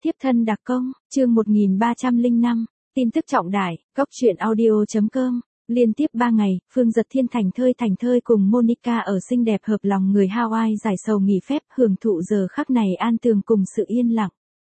Tiếp thân đặc công, chương 1305, tin tức trọng đại, góc truyện audio.com. Liên tiếp 3 ngày, Phương Dật Thiên thành thơi cùng Monica ở xinh đẹp hợp lòng người Hawaii giải sầu nghỉ phép, hưởng thụ giờ khắc này an tường cùng sự yên lặng.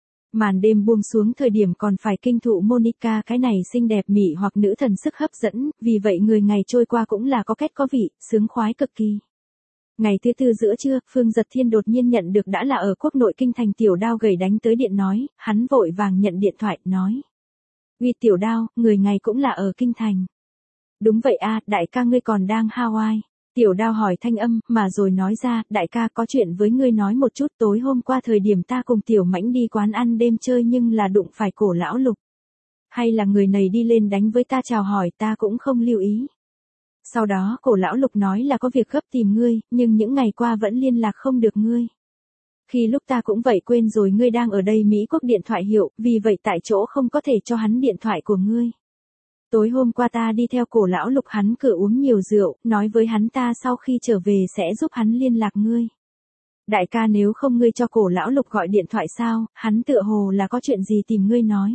Màn đêm buông xuống thời điểm còn phải kinh thụ Monica cái này xinh đẹp mị hoặc nữ thần sức hấp dẫn, vì vậy người ngày trôi qua cũng là có kết có vị, sướng khoái cực kỳ. Ngày thứ tư giữa trưa, Phương Dật Thiên đột nhiên nhận được đã là ở quốc nội kinh thành Tiểu Đao gửi đánh tới điện nói, hắn vội vàng nhận điện thoại, nói. Uy Tiểu Đao, người ngày cũng là ở kinh thành. Đúng vậy a, đại ca ngươi còn đang Hawaii. Tiểu Đao hỏi thanh âm, mà rồi nói ra, đại ca có chuyện với ngươi nói một chút, tối hôm qua thời điểm ta cùng Tiểu Mãnh đi quán ăn đêm chơi nhưng là đụng phải Cổ lão Lục. Hay là người này đi lên đánh với ta chào hỏi ta cũng không lưu ý. Sau đó Cổ lão Lục nói là có việc gấp tìm ngươi, nhưng những ngày qua vẫn liên lạc không được ngươi. Khi lúc ta cũng vậy quên rồi ngươi đang ở đây Mỹ Quốc điện thoại hiệu, vì vậy tại chỗ không có thể cho hắn điện thoại của ngươi. Tối hôm qua ta đi theo Cổ lão Lục hắn cửa uống nhiều rượu, nói với hắn ta sau khi trở về sẽ giúp hắn liên lạc ngươi. Đại ca nếu không ngươi cho Cổ lão Lục gọi điện thoại sao, hắn tựa hồ là có chuyện gì tìm ngươi nói.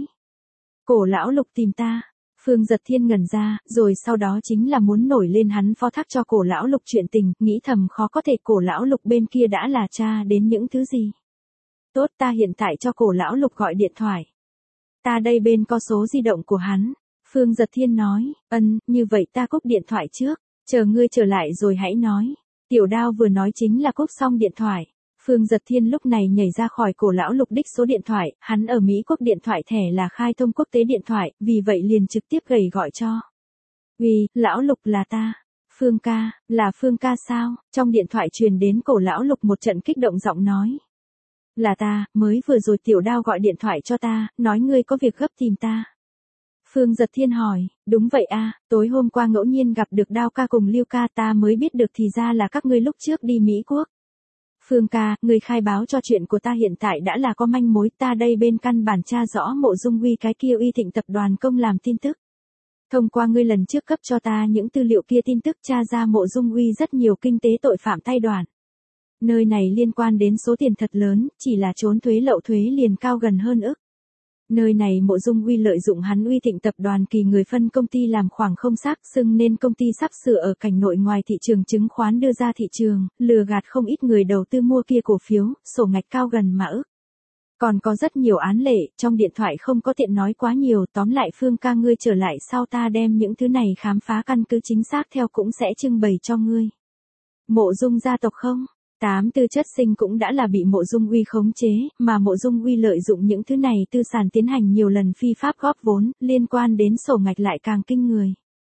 Cổ lão Lục tìm ta. Phương Dật Thiên ngẩn ra, rồi sau đó chính là muốn nổi lên hắn phó thác cho Cổ lão Lục chuyện tình, nghĩ thầm khó có thể Cổ lão Lục bên kia đã là cha đến những thứ gì. Tốt, ta hiện tại cho Cổ lão Lục gọi điện thoại. Ta đây bên có số di động của hắn. Phương Dật Thiên nói, như vậy ta cúp điện thoại trước, chờ ngươi trở lại rồi hãy nói. Tiểu Đao vừa nói chính là cúp xong điện thoại. Phương Dật Thiên lúc này nhảy ra khỏi Cổ lão Lục đích số điện thoại, hắn ở Mỹ Quốc điện thoại thẻ là khai thông quốc tế điện thoại, vì vậy liền trực tiếp gầy gọi cho. Uy, lão Lục là ta. Phương ca, là Phương ca sao? Trong điện thoại truyền đến Cổ lão Lục một trận kích động giọng nói. Là ta, mới vừa rồi Tiểu Đao gọi điện thoại cho ta, nói ngươi có việc gấp tìm ta. Phương Dật Thiên hỏi, đúng vậy a, tối hôm qua ngẫu nhiên gặp được Đao ca cùng Lưu ca ta mới biết được thì ra là các ngươi lúc trước đi Mỹ Quốc. Phương ca, người khai báo cho chuyện của ta hiện tại đã là có manh mối, ta đây bên căn bản tra rõ Mộ Dung Uy cái kia Uy Thịnh tập đoàn công làm tin tức. Thông qua ngươi lần trước cấp cho ta những tư liệu kia tin tức tra ra Mộ Dung Uy rất nhiều kinh tế tội phạm tay đoàn. Nơi này liên quan đến số tiền thật lớn, chỉ là trốn thuế lậu thuế liền cao gần hơn ức. Nơi này Mộ Dung Uy lợi dụng hắn Uy Thịnh tập đoàn kỳ người phân công ty làm khoảng không xác xưng nên công ty sắp sửa ở cảnh nội ngoài thị trường chứng khoán đưa ra thị trường, lừa gạt không ít người đầu tư mua kia cổ phiếu, sổ ngạch cao gần mà ức. Còn có rất nhiều án lệ, trong điện thoại không có tiện nói quá nhiều, tóm lại Phương ca ngươi trở lại sau ta đem những thứ này khám phá căn cứ chính xác theo cũng sẽ trưng bày cho ngươi. Mộ Dung gia tộc không? 8 tư chất sinh cũng đã là bị Mộ Dung Uy khống chế, mà Mộ Dung Uy lợi dụng những thứ này tư sản tiến hành nhiều lần phi pháp góp vốn, liên quan đến sổ ngạch lại càng kinh người.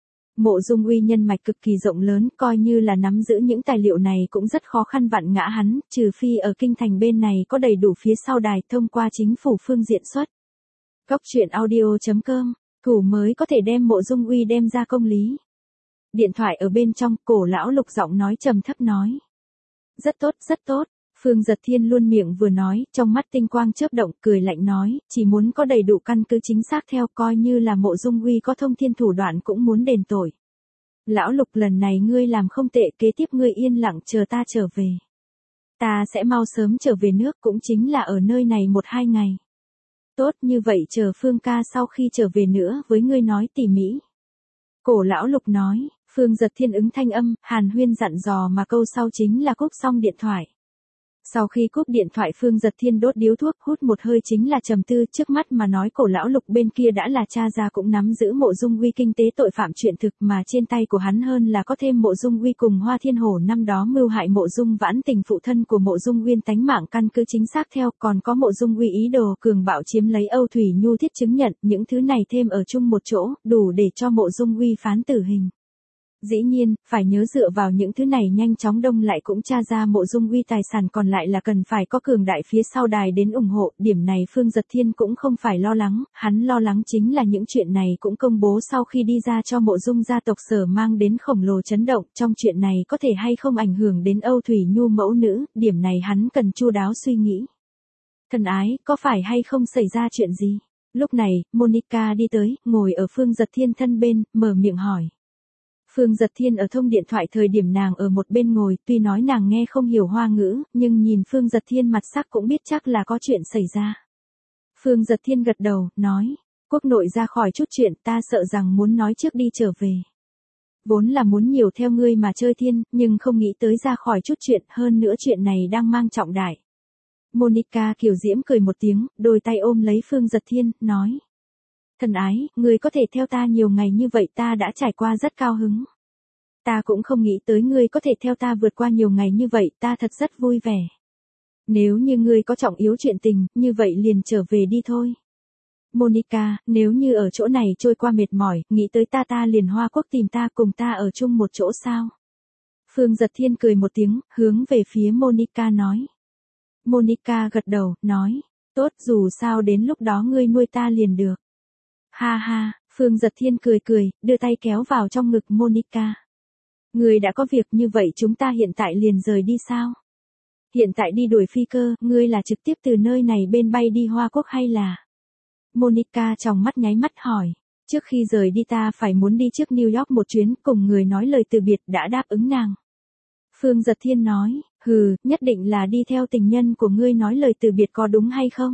Mộ Dung Uy nhân mạch cực kỳ rộng lớn, coi như là nắm giữ những tài liệu này cũng rất khó khăn vặn ngã hắn, trừ phi ở kinh thành bên này có đầy đủ phía sau đài thông qua chính phủ phương diện xuất. Góc truyện audio.com, thủ mới có thể đem Mộ Dung Uy đem ra công lý. Điện thoại ở bên trong, Cổ lão Lục giọng nói trầm thấp nói. Rất tốt, rất tốt. Phương Dật Thiên luôn miệng vừa nói, trong mắt tinh quang chớp động, cười lạnh nói, chỉ muốn có đầy đủ căn cứ chính xác theo coi như là Mộ Dung Uy có thông thiên thủ đoạn cũng muốn đền tội. Lão Lục lần này ngươi làm không tệ, kế tiếp ngươi yên lặng chờ ta trở về. Ta sẽ mau sớm trở về nước cũng chính là ở nơi này 1-2 ngày. Tốt như vậy chờ Phương ca sau khi trở về nữa với ngươi nói tỉ mỉ. Cổ lão Lục nói. Phương Dật Thiên ứng thanh âm, hàn huyên dặn dò mà câu sau chính là cúp xong điện thoại. Sau khi cúp điện thoại Phương Dật Thiên đốt điếu thuốc hút một hơi chính là trầm tư trước mắt mà nói Cổ lão Lục bên kia đã là cha ra cũng nắm giữ Mộ Dung Uy kinh tế tội phạm chuyện thực mà trên tay của hắn hơn là có thêm Mộ Dung Uy cùng Hoa Thiên Hổ năm đó mưu hại Mộ Dung Vãn Tình phụ thân của Mộ Dung Uyên tánh mạng căn cứ chính xác theo còn có Mộ Dung Uy ý đồ cường bạo chiếm lấy Âu Thủy Nhu thiết chứng nhận những thứ này thêm ở chung một chỗ đủ để cho Mộ Dung Uy phán tử hình. Dĩ nhiên, phải nhớ dựa vào những thứ này nhanh chóng đông lại cũng tra ra Mộ Dung Uy tài sản còn lại là cần phải có cường đại phía sau đài đến ủng hộ, điểm này Phương Dật Thiên cũng không phải lo lắng, hắn lo lắng chính là những chuyện này cũng công bố sau khi đi ra cho Mộ Dung gia tộc sở mang đến khổng lồ chấn động, trong chuyện này có thể hay không ảnh hưởng đến Âu Thủy Nhu mẫu nữ, điểm này hắn cần chu đáo suy nghĩ. Thân ái, có phải hay không xảy ra chuyện gì? Lúc này, Monica đi tới, ngồi ở Phương Dật Thiên thân bên, mở miệng hỏi. Phương Dật Thiên ở thông điện thoại thời điểm nàng ở một bên ngồi, tuy nói nàng nghe không hiểu Hoa ngữ, nhưng nhìn Phương Dật Thiên mặt sắc cũng biết chắc là có chuyện xảy ra. Phương Giật Thiên gật đầu, nói, quốc nội ra khỏi chút chuyện ta sợ rằng muốn nói trước đi trở về. Vốn là muốn nhiều theo ngươi mà chơi thiên, nhưng không nghĩ tới ra khỏi chút chuyện, hơn nữa chuyện này đang mang trọng đại. Monica kiều diễm cười một tiếng, đôi tay ôm lấy Phương Giật Thiên, nói. Thân ái, ngươi có thể theo ta nhiều ngày như vậy ta đã trải qua rất cao hứng. Ta cũng không nghĩ tới ngươi có thể theo ta vượt qua nhiều ngày như vậy, ta thật rất vui vẻ. Nếu như ngươi có trọng yếu chuyện tình, như vậy liền trở về đi thôi. Monica, nếu như ở chỗ này trôi qua mệt mỏi, nghĩ tới ta liền Hoa Quốc tìm ta cùng ta ở chung một chỗ sao? Phương Giật Thiên cười một tiếng, hướng về phía Monica nói. Monica gật đầu, nói, tốt dù sao đến lúc đó ngươi nuôi ta liền được. Ha ha, Phương Giật Thiên cười cười, đưa tay kéo vào trong ngực Monica. Ngươi đã có việc như vậy chúng ta hiện tại liền rời đi sao? Hiện tại đi đuổi phi cơ, ngươi là trực tiếp từ nơi này bên bay đi Hoa Quốc hay là? Monica trong mắt nháy mắt hỏi. Trước khi rời đi ta phải muốn đi trước New York một chuyến cùng người nói lời từ biệt đã đáp ứng nàng. Phương Giật Thiên nói, nhất định là đi theo tình nhân của ngươi nói lời từ biệt có đúng hay không?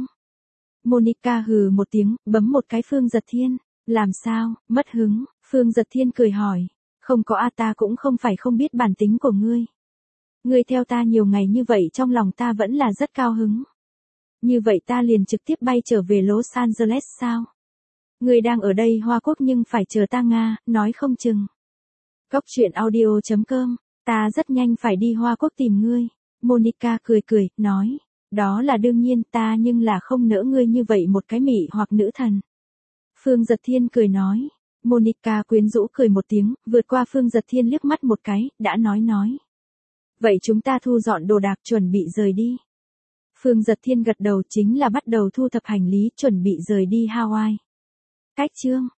Monica hừ một tiếng, bấm một cái Phương Giật Thiên. Làm sao, mất hứng? Phương Giật Thiên cười hỏi. Không có ta cũng không phải không biết bản tính của ngươi. Ngươi theo ta nhiều ngày như vậy trong lòng ta vẫn là rất cao hứng. Như vậy ta liền trực tiếp bay trở về Los Angeles sao? Ngươi đang ở đây Hoa Quốc nhưng phải chờ ta Nga, nói không chừng. Góc truyện audio.com, ta rất nhanh phải đi Hoa Quốc tìm ngươi. Monica cười cười, nói, đó là đương nhiên ta nhưng là không nỡ ngươi như vậy một cái mị hoặc nữ thần. Phương Giật Thiên cười nói, Monica quyến rũ cười một tiếng, vượt qua Phương Giật Thiên liếc mắt một cái, đã nói. Vậy chúng ta thu dọn đồ đạc chuẩn bị rời đi. Phương Giật Thiên gật đầu chính là bắt đầu thu thập hành lý chuẩn bị rời đi Hawaii. Cách chương